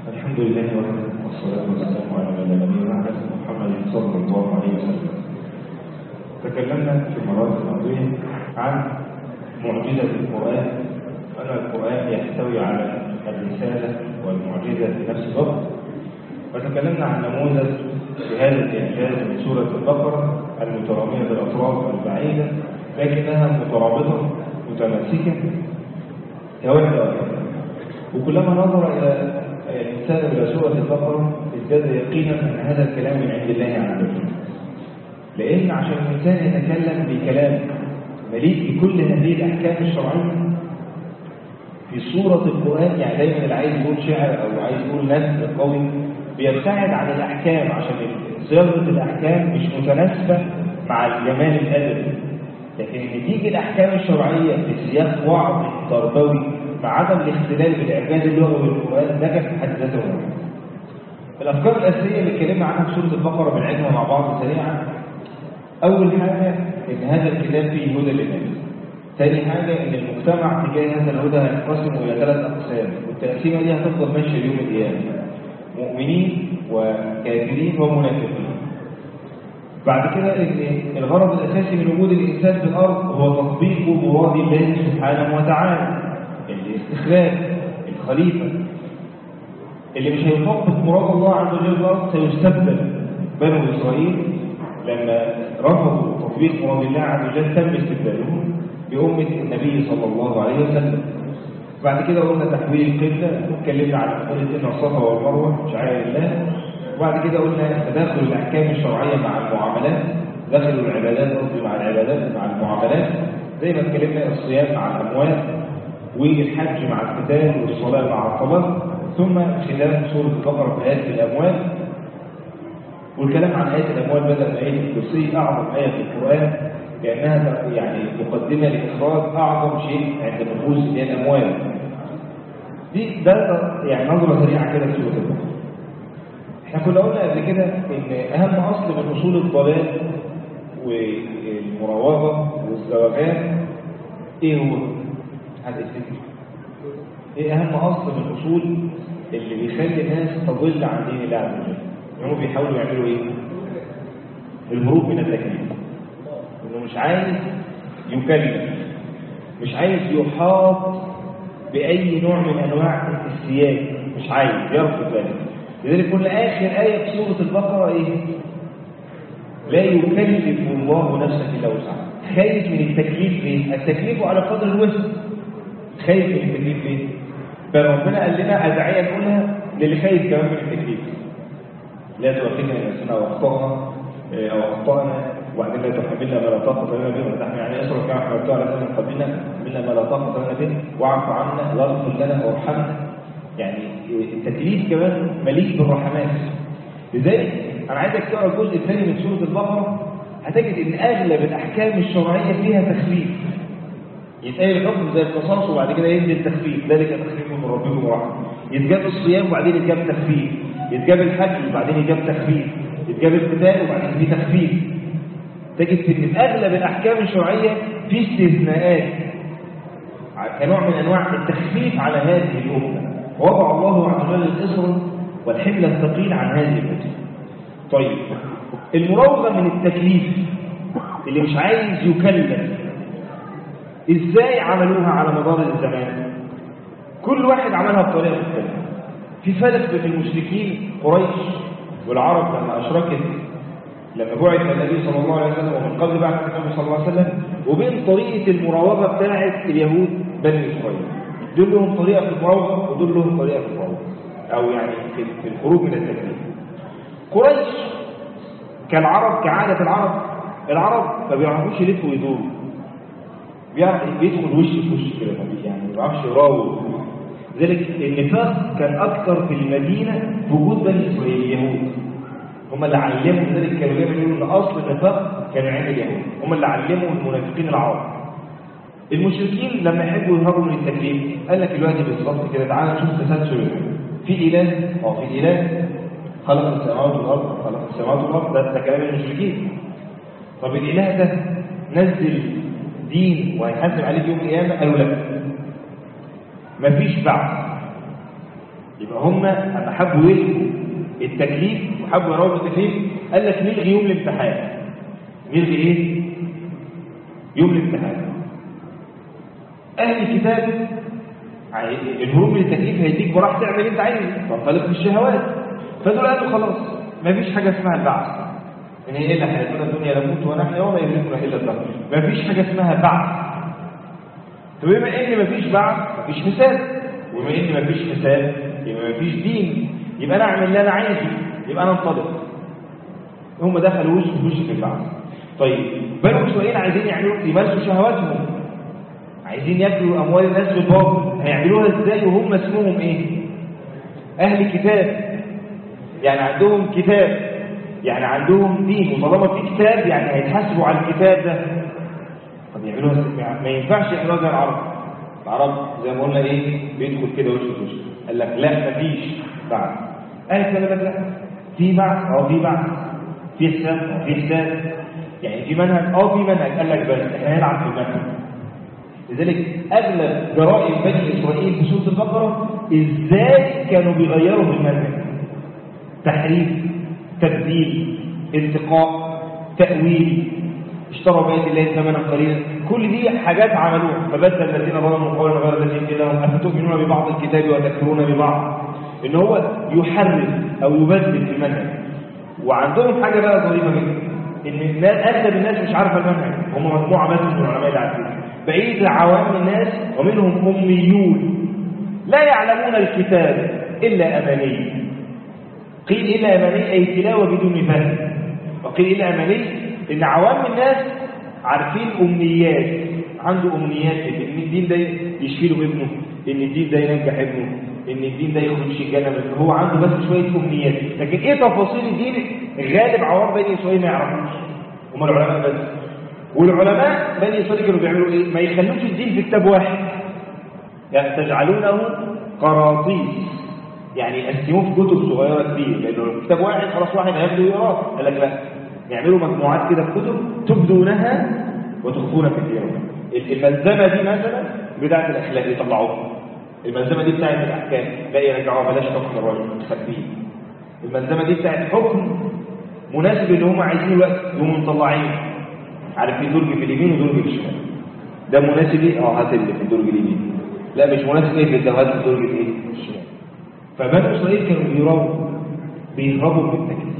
الحمد لله والصلاة والسلام على من لا نبي بعده محمد صلى الله عليه وسلم. تكلمنا في المرات الماضية عن معجزة القرآن، وأن القرآن يحتوي على الرسالة والمعجزة في نفس الوقت، وتكلمنا عن نموذج لهذا الإعجاز من سورة البقرة المترامية بالأطراف البعيدة لكنها مترابطة متماسكة كوحدة واحدة. وكلما نظر إلى الإنسان إلى سورة البقرة ازداد يقينا أن هذا الكلام من عند الله عز وجل، لأن عشان الإنسان يتكلم بكلام مليء بكل هذه الأحكام الشرعية في سورة القرآن، يعني دايما اللي عايز يقول شعر أو عايز يقول نثر قوي بيبتعد عن الأحكام عشان صياغة الأحكام مش متناسبة مع الجمال الأدبي، لكن تيجي الأحكام الشرعية في سياق وعظ تربوي مع عدم الاختلال بالإعجاز اللغوي بالقرآن، ده كان في حد ذاته مهم. الأفكار الأساسية اللي اتكلمنا عنها في سورة البقرة بنعيدها مع بعض سريعا. أول حاجة إن هذا الكتاب فيه هدى للناس. ثاني حاجة إن المجتمع تجاه هذا الهدى هينقسم إلى 3 أقسام، والتقسيمة دي هتفضل ماشية يوم القيامة: مؤمنين وكافرين ومنافقين. بعد كده إن الغرض الأساسي من وجود الإنسان في الأرض هو تطبيق مراد الله سبحانه وتعالى، الاستخلاف، الخليفة. اللي مش هيطبق مراد الله عز وجل في الأرض سيستبدل. بنو إسرائيل لما رفضوا تطبيق مراد الله عز وجل تم استبدالهم بأمة النبي صلى الله عليه وسلم. بعد كده قلنا تحويل القبلة، واتكلمنا عن مسألة إن الصفا والمروة شعائر الله. وبعد كده قلنا تداخل الأحكام الشرعية مع المعاملات، دخلوا العبادات قصدي مع العبادات مع المعاملات، زي ما اتكلمنا الصيام مع الأموال، والحج مع القتال، والصلاة مع الطلاق. ثم ختام سورة البقرة بآيات الأموال، والكلام عن آيات الأموال بدأ بآية الكرسي، أعظم آية في القرآن، لأنها يعني مقدمة لإخراج أعظم شيء عند النفوس اللي هي الأموال. ده يعني نظرة سريعة كده في سورة البقرة. احنا كنا قلنا قبل كده إن أهم أصل من أصول الضلال والمراوغة والزواجات إيه هو؟ هذا الفكر. إيه أهم أصل من الأصول اللي بيخلي الناس تضل عن دين الله عز وجل؟ إنهم بيحاولوا يعملوا إيه؟ الهروب من التكليف. إنه مش عايز يكلف، مش عايز يحاط بأي نوع من أنواع السياد، مش عايز، يرفض ذلك. لذلك كل آخر آية في سورة البقرة إيه؟ لا يكلف الله نفسا إلا وسعها. خايف من التكليف ليه؟ التكليف على قدر الوسع. خايف من التكليف ليه؟ فربنا قال لنا أدعية نقولها للي خايف كمان من التكليف. لا تؤاخذنا إن نسينا أو أخطأنا، وبعدين لا تحملنا ما لا طاقة لنا به، ونحن يعني أسرع كما حملتها على الذين من قبلنا، حملنا ما لا طاقة لنا به، واعف عنا واغفر لنا وارحمنا. يعني التكليف كمان مليء بالرحمات. لذلك أنا عايزك تقرأ الجزء الثاني من سورة البقرة، هتجد إن أغلب الأحكام الشرعية فيها تخفيف. يتقال الحكم زي القصاص وبعد كده ينزل تخفيف، ذلك تخفيف من ربكم ورحمة. يتجاب الصيام وبعدين يتجاب تخفيف، يتجاب الحج وبعدين يتجاب تخفيف، يتجاب القتال وبعدين في تخفيف. تجد ان اغلب الاحكام الشرعيه في استثناءات كنوع من انواع التخفيف على هذه الامه. وضع الله عز وجل الاصر والحمل الثقيل عن هذه الامه. طيب المراوغه من التكليف اللي مش عايز يكلف، ازاي عملوها على مدار الزمان؟ كل واحد عملها بطريقه مختلفه. في فرق بين المشركين قريش والعرب لما اشركت، لما بعث النبي صلى الله عليه وسلم ومن قبل بعث النبي صلى الله عليه وسلم، وبين طريقه المراوغه بتاعه اليهود بني اسرائيل. دول لهم طريقه في المراوغه ودول لهم طريقه في المراوغه، او يعني في الخروج من التكليف. قريش كالعرب، كعاده العرب ما بيعرفوش يلفوا ويدوروا، بيدخل وش في وش كده، يعني ما بيعرفش يراوغ. لذلك النفاق كان اكثر في المدينه في وجود بني اسرائيل اليهود. هم اللي علموا، لذلك كانوا بيقولوا ان اصل النفاق كان عند اليهود، هم اللي علموا المنافقين العرب. المشركين لما يحبوا يهربوا من التكليف قال لك دلوقتي بالظبط كده، تعالى نشوف تسلسل في اله، في اله خلق السماوات والارض، خلق السماوات والارض، ده كلام المشركين. طب الاله ده نزل دين وهيحاسب عليه يوم القيامه؟ قالوا لا، مفيش بعث. يبقى هم لما حبوا يلغوا التكليف وحبوا يراوا التكليف قال لك نلغي يوم الامتحان. نلغي ايه؟ يوم الامتحان. اهل الكتاب الهروب من التكليف هيديك براح تعمل اللي انت عايزه، تنطلق في الشهوات. فدول قالوا خلاص مفيش حاجه اسمها البعث، ان هي الا حياتنا الدنيا نموت ونحيا وما يهلكنا الا الدهر. مفيش حاجه اسمها بعث. فبما ان مفيش بعث مفيش حساب، وبما ان مفيش حساب يبقى مفيش دين، يبقى انا اعمل اللي انا عايزه، يبقى انا انطلق. هم دخلوا وش في البعث. طيب بنو اسرائيل عايزين يمارسوا شهواتهم، عايزين ياكلوا اموال الناس بالباطل، هيعملوها ازاي وهم اسمهم ايه؟ اهل كتاب. يعني عندهم كتاب، يعني عندهم دين، وطالما في كتاب يعني هيتحاسبوا على الكتاب ده. طب يعملوها ازاي؟ ما ينفعش يعملوها زي العرب زي ما قلنا ايه؟ بيدخل كده وش في وش. قال لك لا مفيش بعث. اهل كده لا في بعث، في بعث، في حساب، في حساب، يعني في منهج، في منهج. قال لك بس احنا هنلعب في المنهج. لذلك اغلب جرائم بني اسرائيل في سوره البقره ازاي كانوا بيغيروا في المنهج. تحريف، تبديل، انتقاء، تاويل، اشتروا بآيات الله ثمنا قليلا. كل دي حاجات عملوها. فبدل الذين ظلموا قولا غير الذي قيل لهم افتؤمنون ببعض الكتاب وتكفرون ببعض. ان هو يحرف او يبدل في المنهج. وعندهم حاجه بقى ظريفه جدا، ان اغلب الناس مش عارفه المنهج. هم مجموعه بس من العلماء اللي عارفين، بقيه عوام الناس ومنهم اميون لا يعلمون الكتاب الا اماني. قيل الا اماني اي تلاوه بدون فهم، وقيل الا اماني ان عوام الناس عارفين امنيات، عنده امنيات ان الدين ده يشفي له ابنه، ان الدين ده ينجح ابنه، ان الدين ده يخش الجنه. هو عنده بس شويه امنيات، لكن ايه تفاصيل الدين غالب عوام بني اسرائيل ما يعرفوش. هم العلماء بس. والعلماء بني اسرائيل كانوا بيعملوا ايه؟ ما يخلوش الدين في كتاب واحد، يعني تجعلونه قراطيس، يعني يقسموه في كتب صغيره كتير، لانه كتاب واحد خلاص واحد هياخده ويقراه. قال لك لا، يعملوا مجموعات كده في كتب تبدونها وتخفون كثيرا. الملزمه دي مثلا بتاعه الاخلاق يطلعوها، الملزمه دي بتاعه الاحكام لا يرجعوها، بلاش حكم الرجل خفيف. الملزمه دي بتاعه حكم مناسب اللي هم عايزينه الوقت، هم مطلعين عارف في درج في اليمين ودرج في الشمال. ده مناسب ايه؟ هات اللي في الدرج اليمين. لا مش مناسب ايه في الدوات في الدرج الايه؟ الشمال. فبنو اسرائيل كانوا بيهربوا من التكليف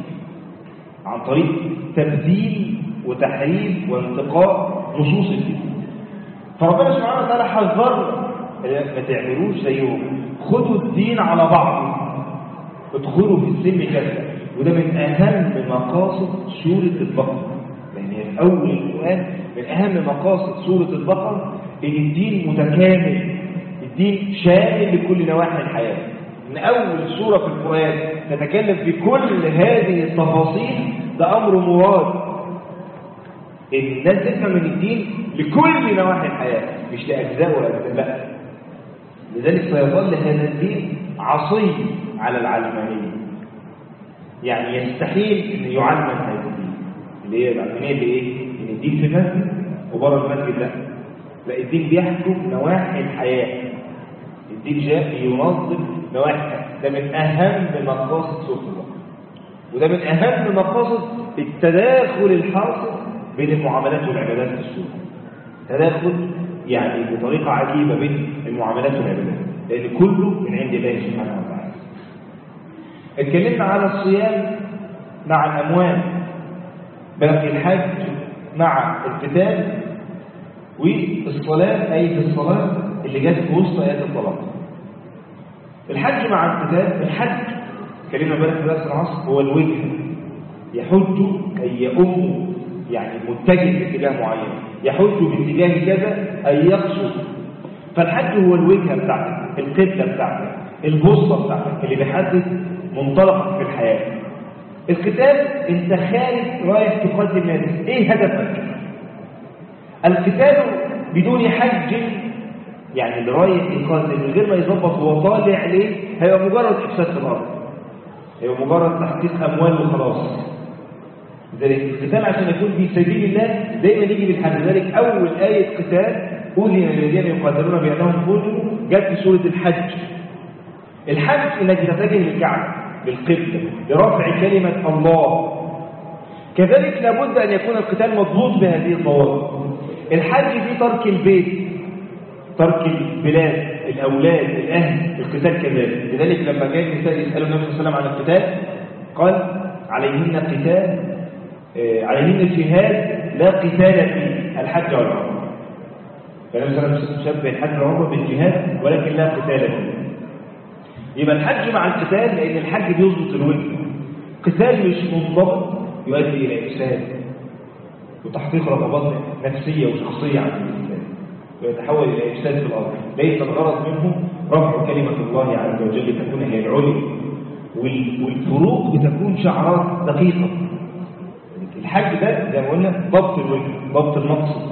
عن طريق تبديل وتحريف وانتقاء نصوص الدين. فربنا سبحانه وتعالى حذرنا ما تعملوش زيهم، خدوا الدين على بعض، ادخلوا في السلم كذا. وده من اهم مقاصد سوره البقره، يعني في اول القران من اهم مقاصد سوره البقره ان الدين متكامل، الدين شامل لكل نواحي الحياه. من اول سوره في القران تتكلم في كل هذه التفاصيل، ده امر مراد. الناس تفهم من الدين لكل نواحي الحياه، مش لاجزاء ولا أجزاء، لا. لذلك سيظل هذا الدين عصي على العلمانيه، يعني يستحيل ان يعلم هذا الدين اللي هي العلمانيه اللي ايه؟ ان الدين في المسجد وبره المسجد، لا الدين بيحكم نواحي الحياه. الدين جاء ينظم نواحي، ده من اهم مقاصد سوره البقره، وده من اهم مقاصد التداخل الحاصل بين المعاملات والعبادات في السوره. تداخل يعني بطريقه عجيبه بين المعاملات والعبادات، لان كله من عند الله سبحانه وتعالى. اتكلمنا على الصيام مع الاموال، باقي الحج مع القتال، والصلاه اي في الصلاه اللي جت في وسط ايات الطلاق. الحج مع القتال، الحج اتكلمنا امبارح في درس العصر هو الوجه، يحج اي يؤم، يعني متجه باتجاه معين، يحج باتجاه كذا اي يقصد. فالحج هو الوجهه بتاعتك، القبله بتاعتك، البوصله بتاعتك اللي بيحدد منطلقك في الحياه. القتال انت خارج رايح تقاتل ناس، ايه هدفك؟ القتال بدون حج، يعني اللي رايح يقاتل من غير ما يظبط هو طالع ليه، هيبقى مجرد افساد في الارض، هيبقى مجرد تحقيق اموال وخلاص. لذلك القتال عشان يكون في سبيل الله دايما يجي بالحج. لذلك اول ايه قتال أذن للذين يقاتلون بأنهم ظلموا جت في سورة الحج. الحج انك تتجه للكعبة بالقبلة لرفع كلمة الله. كذلك لابد أن يكون القتال مضبوط بهذه الضوابط. الحج في ترك البيت، ترك البلاد، الأولاد، الأهل، القتال كذلك. لذلك لما جاء النساء يسألوا النبي صلى الله عليه وسلم عن القتال قال عليهن قتال، عليهن الجهاد لا قتال فيه، الحج والعمرة. فالنبي صلى الله عليه وسلم شبه الحج والعمرة بالجهاد ولكن لا قتال فيه. يبقى الحج مع القتال لأن الحج بيظبط الوجه. قتال مش منضبط يؤدي إلى إفساد وتحقيق رغبات نفسية وشخصية عند الإنسان ويتحول إلى إفساد في الأرض. ليس الغرض منه رفع كلمة الله عز وجل تكون هي العليا، والفروق بتكون شعارات دقيقة. الحج ده زي ما قلنا ضبط الوجه، ضبط المقصد،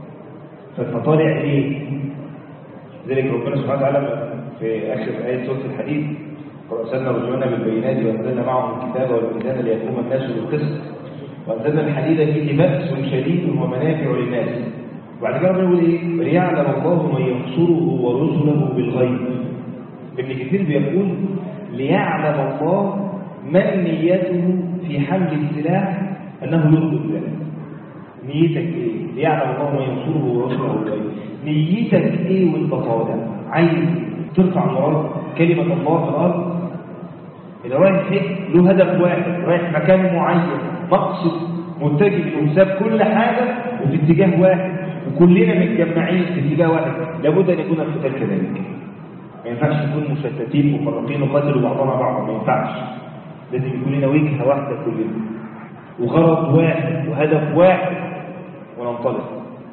فطالع إيه؟ ذلك ربنا سبحانه وتعالى في آخر آية سورة الحديد وأرسلنا رسلنا بالبينات وأنزلنا معهم الكتاب والميزان ليقوم الناس بالقسط وأنزلنا الحديد فيه بأس شديد ومنافع للناس. وبعد كده بنقول إيه؟ ليعلم الله من ينصره ورسله بالغيب. ابن كثير بيقول ليعلم الله من نيته في حمل السلاح أنه يرضي الله. نيتك إيه؟ ليعلم الله من ينصره ورسله بالغيب. نيتك إيه وأنت طالع؟ عايز ترفع مراد كلمة الله في الأرض؟ إذا رايح حج له هدف واحد، رايح مكان معين، مقصد متجه لحساب كل حاجة وفي اتجاه واحد وكلنا متجمعين في اتجاه واحد، لابد أن يكون القتال كذلك. ما ينفعش نكون مشتتين مفرقين وقاتلوا بعضنا بعضا، ما ينفعش. لازم يكون لنا وجهة واحدة كلنا وغرض واحد وهدف واحد وننطلق.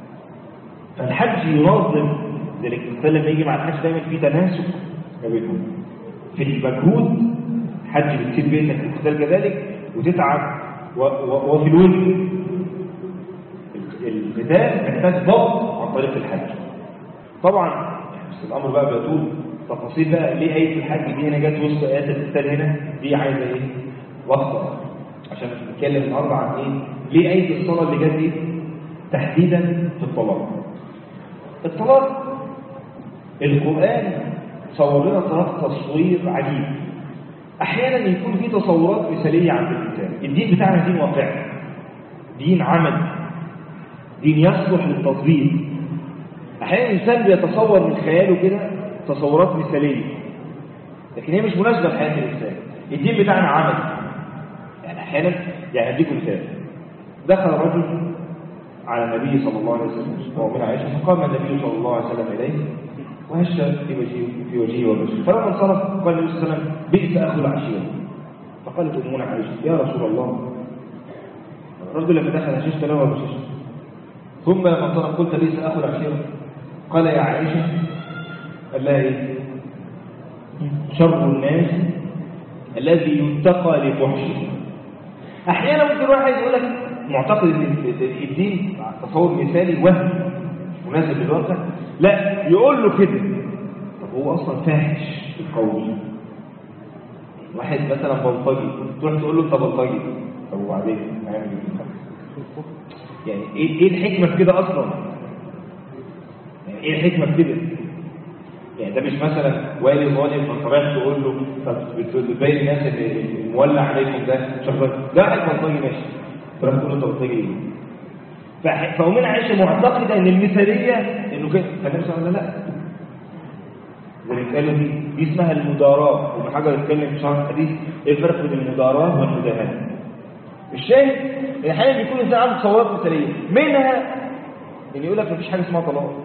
فالحج ينظم ذلك. الإنسان لما يجي مع الحج دايما في تناسق ما بينهم في المجهود. حج بتسيب بيتك في القتال كذلك وتتعب وفي الوجه. القتال محتاج ضبط عن طريق الحج. طبعا بس الامر بقى بيطول تفاصيل بقى. ليه آية الحج دي هنا جت وسط آيات القتال هنا؟ دي عايزه ايه؟ وقت عشان نتكلم النهارده عن ايه؟ ليه آية الصلاة اللي جت دي تحديدا في الطلاق؟ الطلاق القرآن صور لنا طلاق تصوير عجيب. احيانا يكون في تصورات مثاليه عند الانسان. الدين بتاعنا دين واقعي، دين عمل، دين يصلح للتطبيق. احيانا الانسان بيتصور من خياله كده تصورات مثاليه لكن هي مش مناسبه لحياه الانسان. الدين بتاعنا عمل. يعني احيانا اديكم مثال. دخل رجل على النبي صلى الله عليه وسلم ومن عائشه فقام النبي صلى الله عليه وسلم اليه وهش في وجهه وبشره. فلما انصرف قال النبي صلى الله عليه وسلم بئس اخو العشيره. فقالت امنا عائشه يا رسول الله. الرجل لما دخل هششت له وبششه. ثم لما انصرف قلت بئس اخو العشيره. قال يا عائشه قال لها ايه؟ شر الناس الذي يتقى لفحشه. احيانا ممكن واحد يقول لك معتقد ان الدين تصور مثالي وهم مناسب للواقع، لا يقول له كده. طب هو اصلا فاحش القول. واحد مثلا بلطجي تروح تقول له انت بلطجي، طب وبعدين هيعمل ايه؟ يعني ايه الحكمه في كده اصلا؟ يعني ايه الحكمه في كده؟ يعني ده مش مثلا والي ظالم فانت رايح تقول له طب بتبين الناس اللي مولع عليكم ده شغال، ده واحد بلطجي ماشي تروح تقول له انت بلطجي ايه؟ فأمنا عائشة معتقدة ان المثالية انه كده. فالنبي صلى الله عليه وسلم لا. ذلك قالوا دي اسمها المداراة. وابن حجر يتكلم في شرح الحديث ايه الفرق بين المداراة والمداهنة. الشاهد ان احيانا بيكون الانسان عنده تصورات مثالية، منها ان يقول لك مفيش حاجة اسمها طلاق.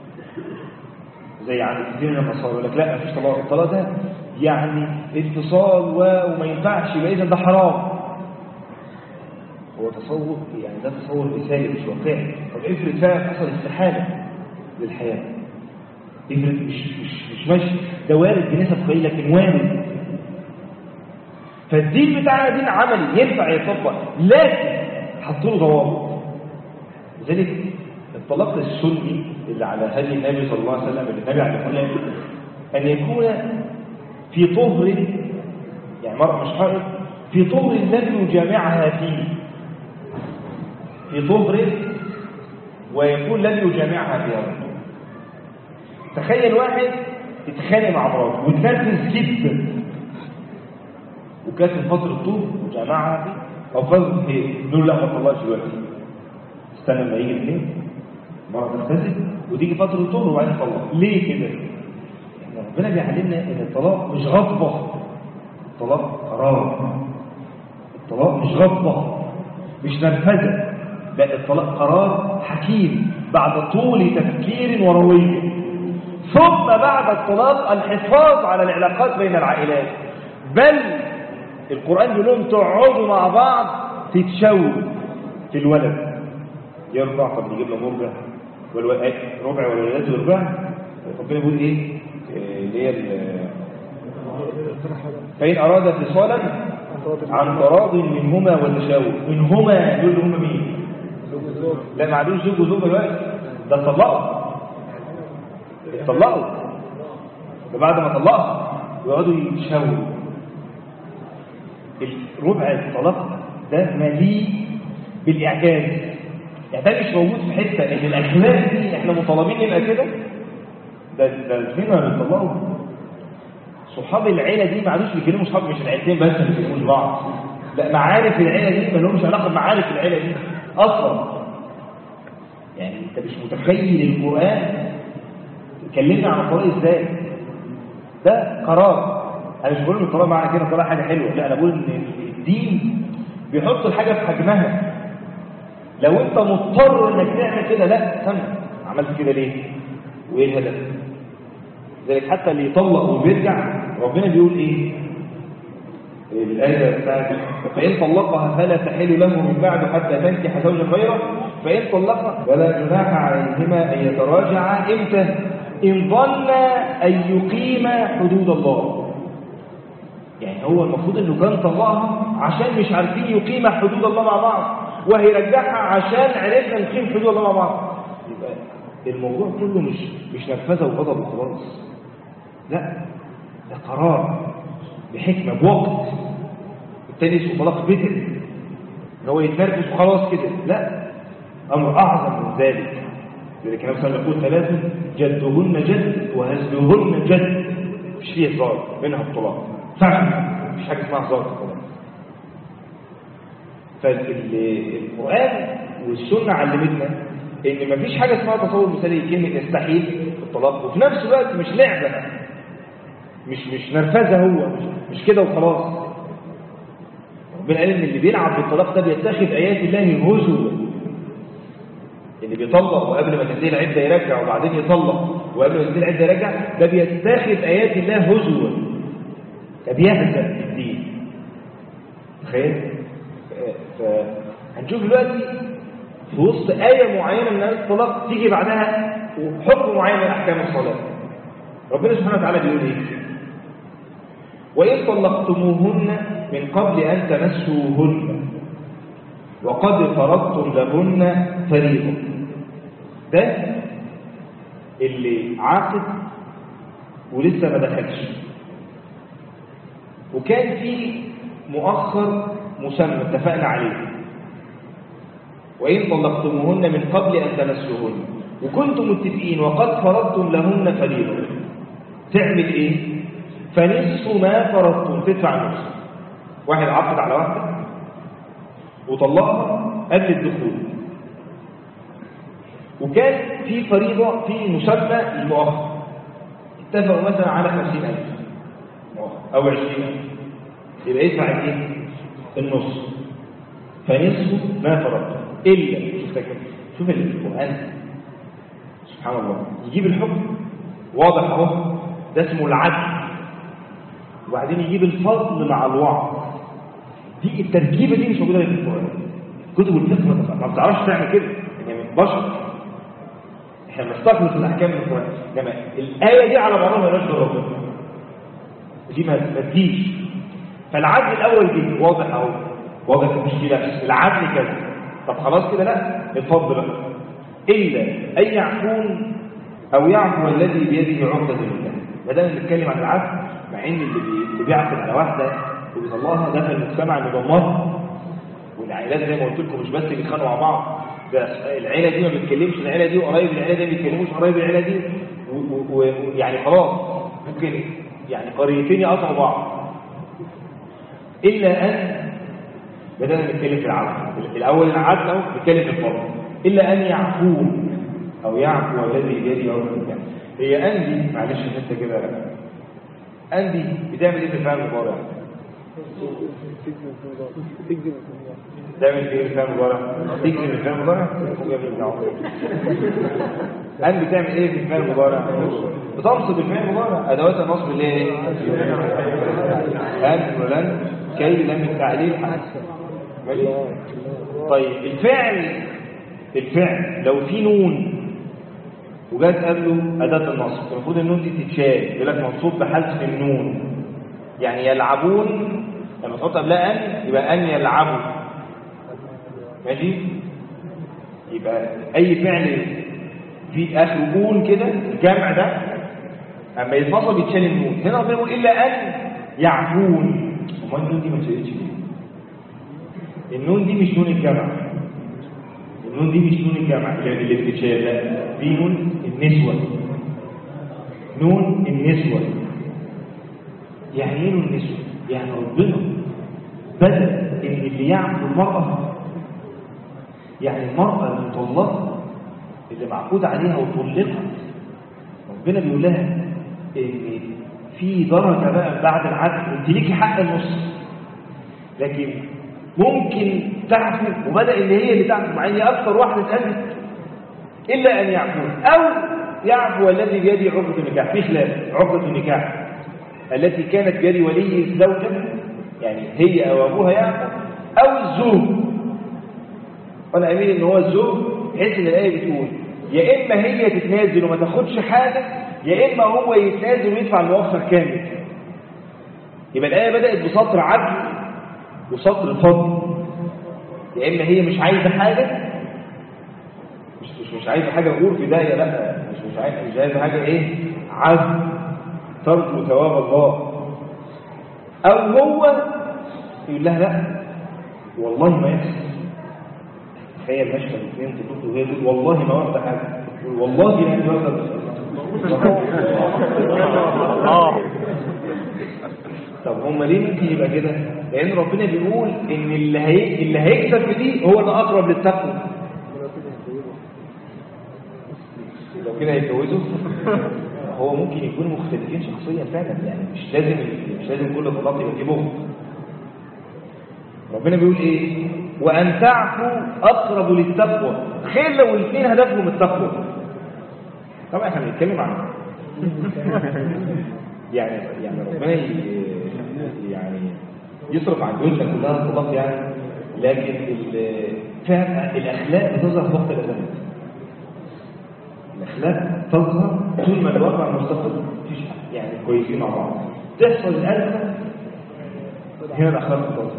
زي عند كثير من النصارى يقول لك لا مفيش طلاق. الطلاق ده يعني اتصال وما ينفعش، يبقى اذا ده حرام. هو تصور يعني ده تصور مثالي مش واقعي. طب افرض فعلا حصل استحاله للحياه، افرض مش ماشي، ده وارد بنسب قليله لكن وارد. فالدين بتاعنا دين عملي ينفع يطبق لكن حطوا له ضوابط. لذلك الطلاق السني اللي على هدي النبي صلى الله عليه وسلم اللي النبي عليه ان يكون في طهر، يعني مرأة مش حائض في طهر لم يجامعها فيه، في طهر ويكون لن يجامعها فيها. تخيل واحد اتخانق مع مراته واتنرفز جدا، وكانت فترة طول وجماعة دي أو فترة إيه؟ نقول لا ما تطلقش دلوقتي، استنى لما يجي الاثنين مرة تختزل وتيجي فترة طول وبعدين تطلق. ليه كده؟ احنا ربنا بيعلمنا إن الطلاق مش غضبة، الطلاق قرار، الطلاق مش غضبة مش نرفزة، لا الطلاق قرار حكيم بعد طول تفكير وروية. ثم بعد الطلاق الحفاظ على العلاقات بين العائلات، بل القرآن بيقول لهم تقعدوا مع بعض تتشاوروا في الولد يرضع، طب نجيب له مرضع ربع والولادات يرضع، ربنا بيقول ايه اللي هي فإن أراد فصالا عن تراض منهما وتشاور. منهما دول اللي هم مين؟ لا ما عندوش زوج وزوجه دلوقتي، ده اتطلقوا ده بعد ما طلقوا يقعدوا يتشاوروا. ربع الطلاق ده مليء بالإعجاز، يعني ده مش موجود في حتة ان الأخلاق دي احنا مطالبين نبقى كده. ده فينا بنطلقوا صحاب العيلة دي ما عادوش بيكلموا صحاب، مش العيلتين بس اللي بيكلموا بعض، لا معارف العيلة دي ما لهمش علاقة بمعارف العيلة دي أصلا. يعني انت مش متخيل القرآن يكلمنا عن الطلاق ازاي. ده قرار، انا مش بقول ان الطلاق معنى كده طلاق حاجة حلوة، لا انا بقول ان الدين بيحط الحاجة في حجمها. لو انت مضطر انك تعمل كده لا استنى، عملت كده ليه وايه الهدف؟ لذلك حتى اللي يطلق وبيرجع ربنا بيقول ايه الآية بتاعت فإن طلقها فلا تحل له من بعد حتى تنكح زوجا غيره، فإن طلقها فلا جناح عليهما أن يتراجعا امتى؟ إن ظن أن يقيما حدود الله. يعني هو المفروض انه كان طلقها عشان مش عارفين يقيم حدود الله مع بعض، وهيرجعها عشان عرفنا نقيم حدود الله مع بعض. يبقى الموضوع كله مش نرفزه وغضب وخلاص، لا ده قرار بحكمه بوقت. التاني اسمه طلاق بدعي ان هو يتنرفز وخلاص كده، لا امر اعظم من ذلك. لذلك النبي صلى الله عليه وسلم يقول 3 جدهن جد وهزلهن جد، مش فيه هزار منها الطلاق فعلا، مش حاجه اسمها هزار في الطلاق. فالقرآن والسنة علمتنا ان مفيش حاجة اسمها تصور مثالي كلمة يستحيل في الطلاق، وفي نفس الوقت مش لعبة، مش نرفزة، هو مش كده وخلاص. ربنا قال ان اللي بيلعب بالطلاق ده بيتخذ آيات الله هزوا. اللي بيطلق وقبل ما تنتهي العدة يرجع وبعدين يطلق وقبل ما تنتهي العدة يرجع، ده بيتخذ آيات الله هزوا، ده بيهزأ الدين. تخيل؟ فهنشوف دلوقتي في وسط آية معينة من آيات الطلاق تيجي بعدها حكم معين من أحكام الصلاة. ربنا سبحانه وتعالى بيقول إيه؟ وإن طلقتموهن من قبل أن تمسوهن وقد فرضتم لهن فريضة. ده اللي عاقد ولسه ما دخلش، وكان في مؤخر مسمى اتفقنا عليه. وإن طلقتموهن من قبل أن تمسوهن وكنتم متفقين وقد فرضتم لهن فريضة، تعمل إيه؟ فنصف ما فرضتم، تدفع نصف. واحد عقد على واحدة وطلقها قبل الدخول، وكان في فريضة في مسمى المؤخر، اتفقوا مثلا على 50,000 أو 20,000، يبقى يدفع الايه؟ النص. فنصف ما فرضتم إلا شوف القرآن سبحان الله يجيب الحكم واضح اهو، ده اسمه العدل، وبعدين يجيب الفضل مع الوعظ. دي التركيبة دي مش موجودة في القرآن. كتب الفقه ما بتعرفش تعمل كده، يعني بشر احنا بنستخلص الأحكام من القرآن، انما الآية دي على بعضها مالهاش دور ربنا، دي ما تجيش. فالعدل الأول جه واضح اهو، واضح مش فيه نفس العدل كذا، طب خلاص كده لا اتفضل بقى. إلا أن يعفون أو يعفو الذي بيده عقدة النكاح. ما دام بنتكلم عن العدل، مع ان اللي بيعقد على واحده وبيطلقها ده في المجتمع المدمر، والعائلات زي ما قلت لكم مش بس بيتخانقوا مع بعض، ده العيله دي ما بتتكلمش العيله دي، وقرايب العيله دي ما بيتكلموش قرايب العيله دي، ويعني خلاص ممكن يعني قريتين يقطعوا بعض، إلا أن بدأنا نتكلم في العدل. الأول العدل أهو نتكلم في الفضل. إلا أن يعفو أو يعفو الذي بيده عقدة النكاح. هي أندي معلش حتة كده، أندي بتعمل إيه في الفعل المضارع؟ تعمل ايه بالفعل المضارع؟ تجري بالفعل المضارع؟ أن بتعمل ايه بالفعل المضارع؟ بتنصب بالفعل المضارع. ادوات النصب اللي هي ايه؟ أن ولن كي لم التعليل حسن. طيب الفعل لو في نون وجات قبله أداة النصب، المفروض النون دي تتشال، يقول لك منصوب بحذف النون. يعني يلعبون لما تحط قبلها أن يبقى أن يلعبوا، ماشي؟ يبقى أي فعل في آخر كون كده الجمع ده أما يتنصب يتشال النون. هنا ربنا يقول إلا أن يعفون. وما النون دي ما تشالتش ليه؟ النون دي مش نون الجمع، النون دي مش نون الجمع اللي بتتشال، لا دي نون النسوة. نون النسوة يعني ايه نون النسوة؟ يعني ربنا بدل ان اللي يعفو المرأة، يعني المرأة المطلقة اللي معقود عليها وطلقت، ربنا بيقول لها ان في درجة بقى بعد العدل انت ليكي حق النص، لكن ممكن تعفو، وبدأ ان هي اللي تعفو مع ان اكثر واحدة اتقالت الا ان يعفو، او يعفو الذي بيده عقدة النكاح. في خلاف عقدة النكاح التي كانت بيد ولي الزوجة، يعني هي او ابوها يعفو، او الزوج. وانا امين ان هو الزوج، بحيث ان الايه بتقول يا اما هي تتنازل وما تاخدش حاجه، يا اما هو يتنازل ويدفع المؤخر كامل. يبقى الايه بدات بسطر عدل وسطر فضل. يا اما هي مش عايزه حاجه، مش عايزه حاجه غور في داهيه، لا مش عايزه حاجه ايه، عدل ترجو ثواب الله، او هو يقول لها لا والله ما يحصل. تخيل مشهد الاثنين تقول وهي تقول والله ما واخده حاجه، والله لا واخده. طب هم ليه ممكن يبقى كده؟ لان ربنا بيقول ان اللي هيكسب في دي هو اللي اقرب للتقوى. لو كده هيتجوزوا هو ممكن يكونوا مختلفين شخصيا فعلا، يعني مش لازم كل طلاق يبقى فيه بغض. ربنا بيقول ايه؟ وان تعفوا اقرب للتقوى. خير لو الاثنين هدفهم التقوى. طبعا احنا بنتكلم عن يعني ربنا يعني يصرف عن جوزنا كلها الطلاق يعني، لكن فعلا الاخلاق بتظهر في وقت الازمات. الاخلاق تظهر طول ما الواقع مستقر، مفيش يعني كويسين مع بعض، تحصل الازمه هنا الاخلاق بتظهر.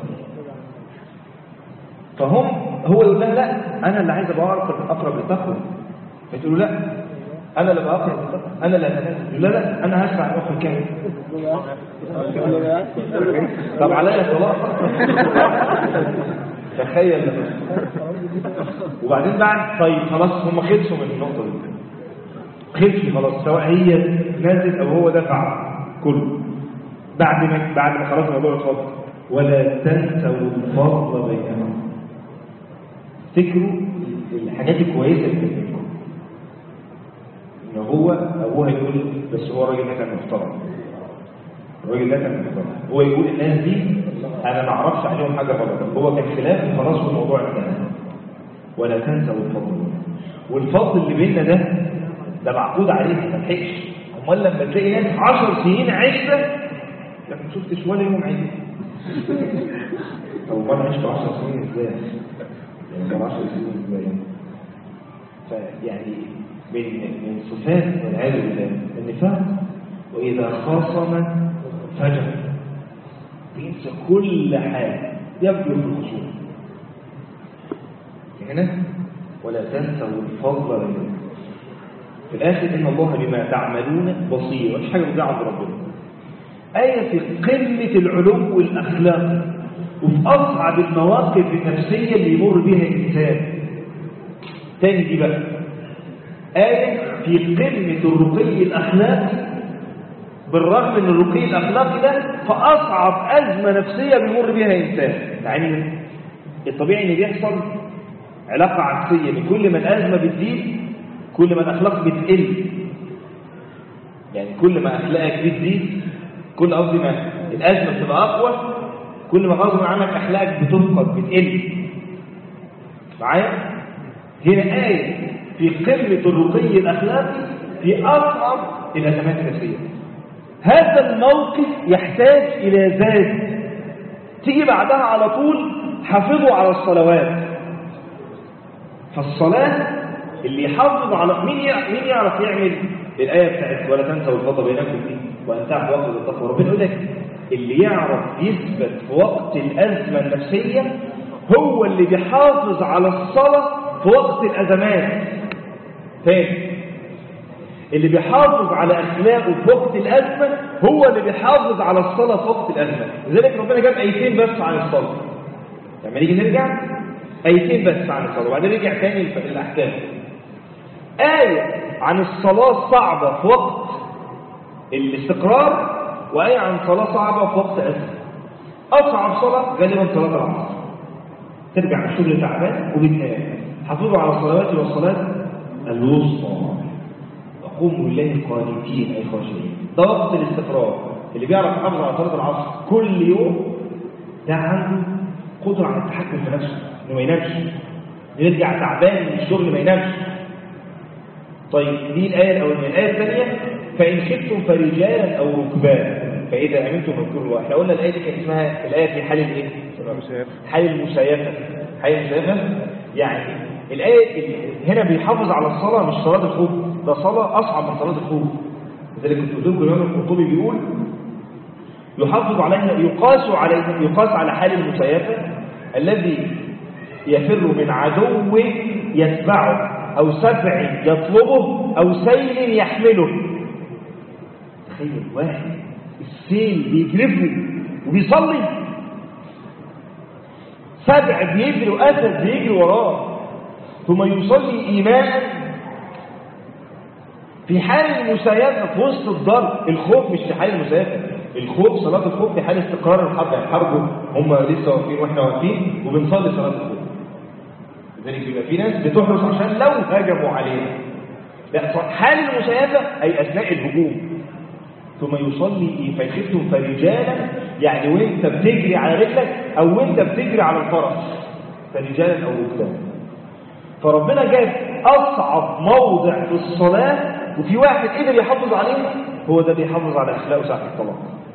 هو يقول لها لا انا اللي عايز ابقى اقرب للتقوى، فتقول له لا انا اللي بقى اقرب للتقوى، انا اللي هتنازل. لا انا هدفع المؤخر كامل. طب عليا طلاق. تخيل. وبعدين بعد طيب خلاص هم خلصوا من النقطه دي، خلصوا خلاص، سواء هي نازل او هو دفع كله. بعد ما خلاص الموضوع اتفضل، ولا تنسوا الفضل بينهم. افتكروا الحاجات الكويسه اللي بينكم. ان هو ابوها يقول بس هو الراجل ده كان محترم، الراجل ده كان محترم، هو يقول الناس دي انا ما اعرفش عليهم حاجه غلط، هو كان خلاف خلاص الموضوع انتهى. ولا تنسوا الفضل. والفضل اللي بيننا ده معقود عليه، ما تلحقش. امال لما تلاقي ناس 10 سنين عشره لكن ما شفتش ولا يوم عيد. طب امال عشت 10 سنين ازاي؟ يعني 10 سنين ازاي؟ فيعني من صفات والعياذ بالله النفاق، واذا خاصم فجر، بينسى كل حاجه، يبدو في الخصوم. هنا ولا تنسوا الفضل بينكم. في الاخر ان الله بما تعملون بصير، مفيش حاجه بتضيع عند ربنا. آية في قمة العلو والأخلاق، وفي أصعب المواقف النفسية اللي يمر بها الإنسان. تاني دي بقى آية في قمة الرقي الأخلاق، بالرغم من الرقي الأخلاقي ده فأصعب أزمة نفسية بيمر بيها إنسان. يعني الطبيعي إن بيحصل علاقة عكسية، من كل ما الأزمة بتزيد كل ما الأخلاق بتقل. يعني كل ما أخلاقك بتزيد، كل قصدي ما الأزمة بتبقى أقوى، كل ما غصب عنك أخلاقك بتنقض بتقل. معايا؟ هنا آية في قمة الرقي الأخلاقي في أصعب الأزمات النفسية. هذا الموقف يحتاج إلى زاد. تيجي بعدها على طول حافظوا على الصلوات. فالصلاة اللي يحافظ على مين يعرف يعمل الآية بتاعت ولا تنسوا الفضل بينكم دي وأن تعفوا وقت التقوى. ربنا يقول لك اللي يعرف يثبت في وقت الأزمة النفسية هو اللي بيحافظ على الصلاة في وقت الأزمات. تاني، اللي بيحافظ على أخلاقه في وقت الأزمة هو اللي بيحافظ على الصلاة في وقت الأزمة. لذلك ربنا جاب آيتين بس عن الصلاة. لما نيجي نرجع آيتين بس عن الصلاة وبعدين نرجع تاني للأحكام. آية عن الصلاة صعبة في وقت الاستقرار، وآية عن صلاة صعبة في وقت أزمة. أصعب صلاة غالبا صلاة العصر. ترجع من الشغل تعبان وبتنام. حافظوا على الصلوات والصلاة الوسطى وقوموا لله قانتين أي خاشعين. ده وقت الاستقرار. اللي بيعرف يحافظ على صلاة العصر كل يوم ده عنده قدرة على التحكم في نفسه، إنه ما ينامش، يرجع تعبان من الشغل ما ينامش. طيب دي الآية الأولانية. الآية الثانية فإن خفتم فرجالا أو ركبانا فإذا أمنتم فاذكروا الله. احنا قلنا الآية دي كان اسمها الآية في حال الإيه؟ حال المسايفة. حال المسايفة يعني الآية هنا بيحافظ على الصلاة مش صلاة الخوف، ده صلاة أصعب من صلاة الخوف. لذلك كنت قلت لكم الإمام القرطبي بيقول يحافظ عليها يقاس على حال المسايفة الذي يفر من عدو يتبعه أو سبع يطلبه أو سيل يحمله. تخيل واحد السيل بيجرفه وبيصلي، سبع بيجري وأسد بيجري وراه ثم يصلي إيمانا في حال المسايفة في وسط الضرب. الخوف مش في حال المسايفة، الخوف صلاة الخوف في حال استقرار الحرب. يعني حربوا هم لسه واقفين واحنا واقفين وبنصلي صلاة الخوف. لذلك يبقى في ناس بتحرص عشان لو هاجموا علينا. لا، حال المسايفة أي أثناء الهجوم. ثم يصلي فإن خفتم فرجالا يعني وانت بتجري على رجلك أو وانت بتجري على الفرس فرجالا أو ركبانا. فربنا جاب أصعب موضع في الصلاة وفي واحد قدر يحافظ عليه، هو ده بيحافظ على أخلاقه ساعة الطلاق.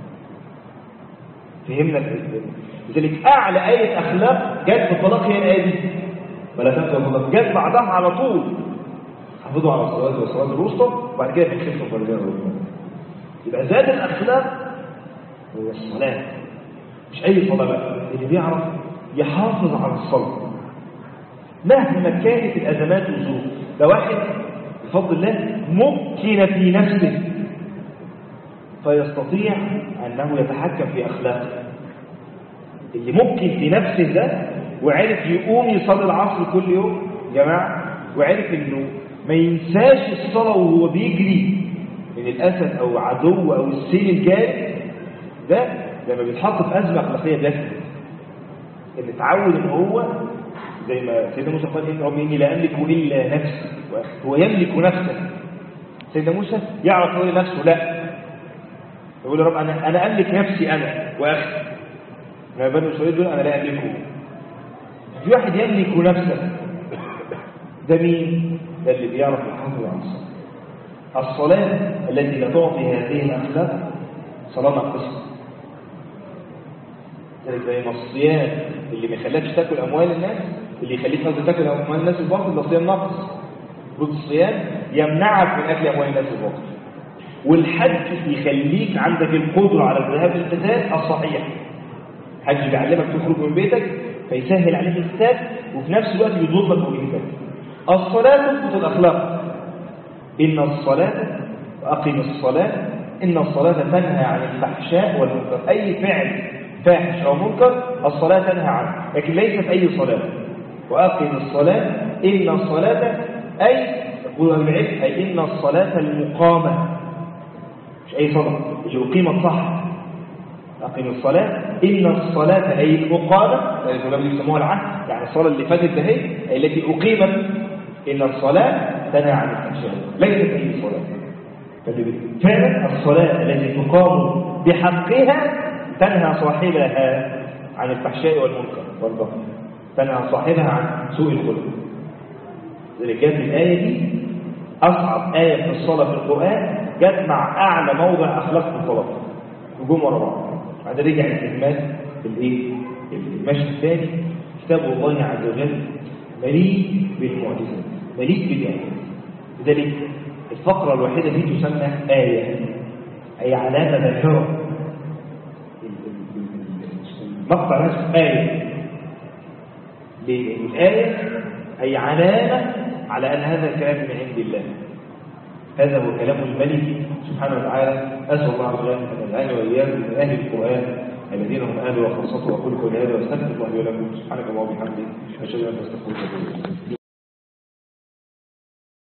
فهمنا الإسلام. لذلك أعلى آية أخلاق جت في الطلاق هي الآية دي ولا تنسوا الفضل. جت بعدها على طول حافظوا على الصلاة والصلاة الوسطى وبعد كده تخفوا فرجالا وركبانا. يبقى زاد الأخلاق هو الصلاة، مش أي صلاة بقى. اللي بيعرف يحافظ على الصلاة مهما كانت الأزمات والظروف. ده واحد بفضل الله ممكن في نفسه فيستطيع أنه يتحكم في أخلاقه. اللي ممكن في نفسه ده وعرف يقوم يصلي العصر كل يوم جماعة، وعرف أنه ما ينساش الصلاة وهو بيجري من الأسد أو عدو أو السيل الجاري، ده لما بيتحط في أزمة أخلاقية بيسكت. اللي اتعود أنه هو زي ما سيدنا موسى قال إني لا أملك إلا نفسي، هو يملك نفسه. سيدنا موسى يعرف يقول لنفسه لا، يقول يا رب أنا أملك نفسي أنا وأخي. ما بنو إسرائيل دول أنا لا أملكه. في واحد يملك نفسه، ده مين؟ ده اللي بيعرف يحافظ على الصلاة. الصلاة التي لا تعطي هذه الأخلاق صلاة ناقصة. زي ما الصيام اللي ما يخليكش تاكل أموال الناس، اللي يخليك تاكل أموال الناس الباطل، ده صيام ناقص. رد الصيام يمنعك من أكل أموال الناس الباطل. والحج يخليك عندك القدرة على الذهاب للقتال الصحيح. الحج بيعلمك تخرج من بيتك فيسهل عليك القتال وفي نفس الوقت بيضربك وبيهدك. الصلاة تثبت الأخلاق. إن الصلاة وأقم الصلاة إن الصلاة تنهى عن الفحشاء والمنكر. أي فعل فاحش أو منكر الصلاة تنهى عنه، لكن ليست أي صلاة. وأقم الصلاة إن الصلاة أي يقول العلم أي إن الصلاة المقامة مش أي صلاة اللي أقيمت صح. أقيم الصلاة إن الصلاة أي المقامة الذين يسموها العهد، يعني الصلاة اللي فاتت ده هي التي أقيمت. إن الصلاة تنهى عن الفحشاء، ليست أي صلاة. فعلا الصلاة التي تقام بحقها تنهى صاحبها عن الفحشاء والمنكر والبغي، تنهى صاحبها عن سوء الخلق. لذلك جاءت الآية دي أصعب آية في الصلاة في القرآن، جاءت مع أعلى موضع أخلاق في الصلاة نجوم ورا بعض. بعد رجع الاستكمال المشهد الثاني. كتاب الله عز وجل مليء بالمعجزات، مليء بالإعجاز. لذلك الفقرة الوحيدة دي تسمى آية، أي علامة ظاهرة. المقطع نفسه آية. الآية أي علامة على أن هذا الكلام من عند الله. هذا هو كلام الملك سبحانه وتعالى. أسأل الله عز وجل أن يجعلنا وإياكم من أهل القرآن الذين هم أهل وخاصته. وأقول قولي هذا واستغفر الله لي ولكم. سبحانك اللهم وبحمدك أشهد أن لا إله إلا أنت أستغفرك وأتوب إليك.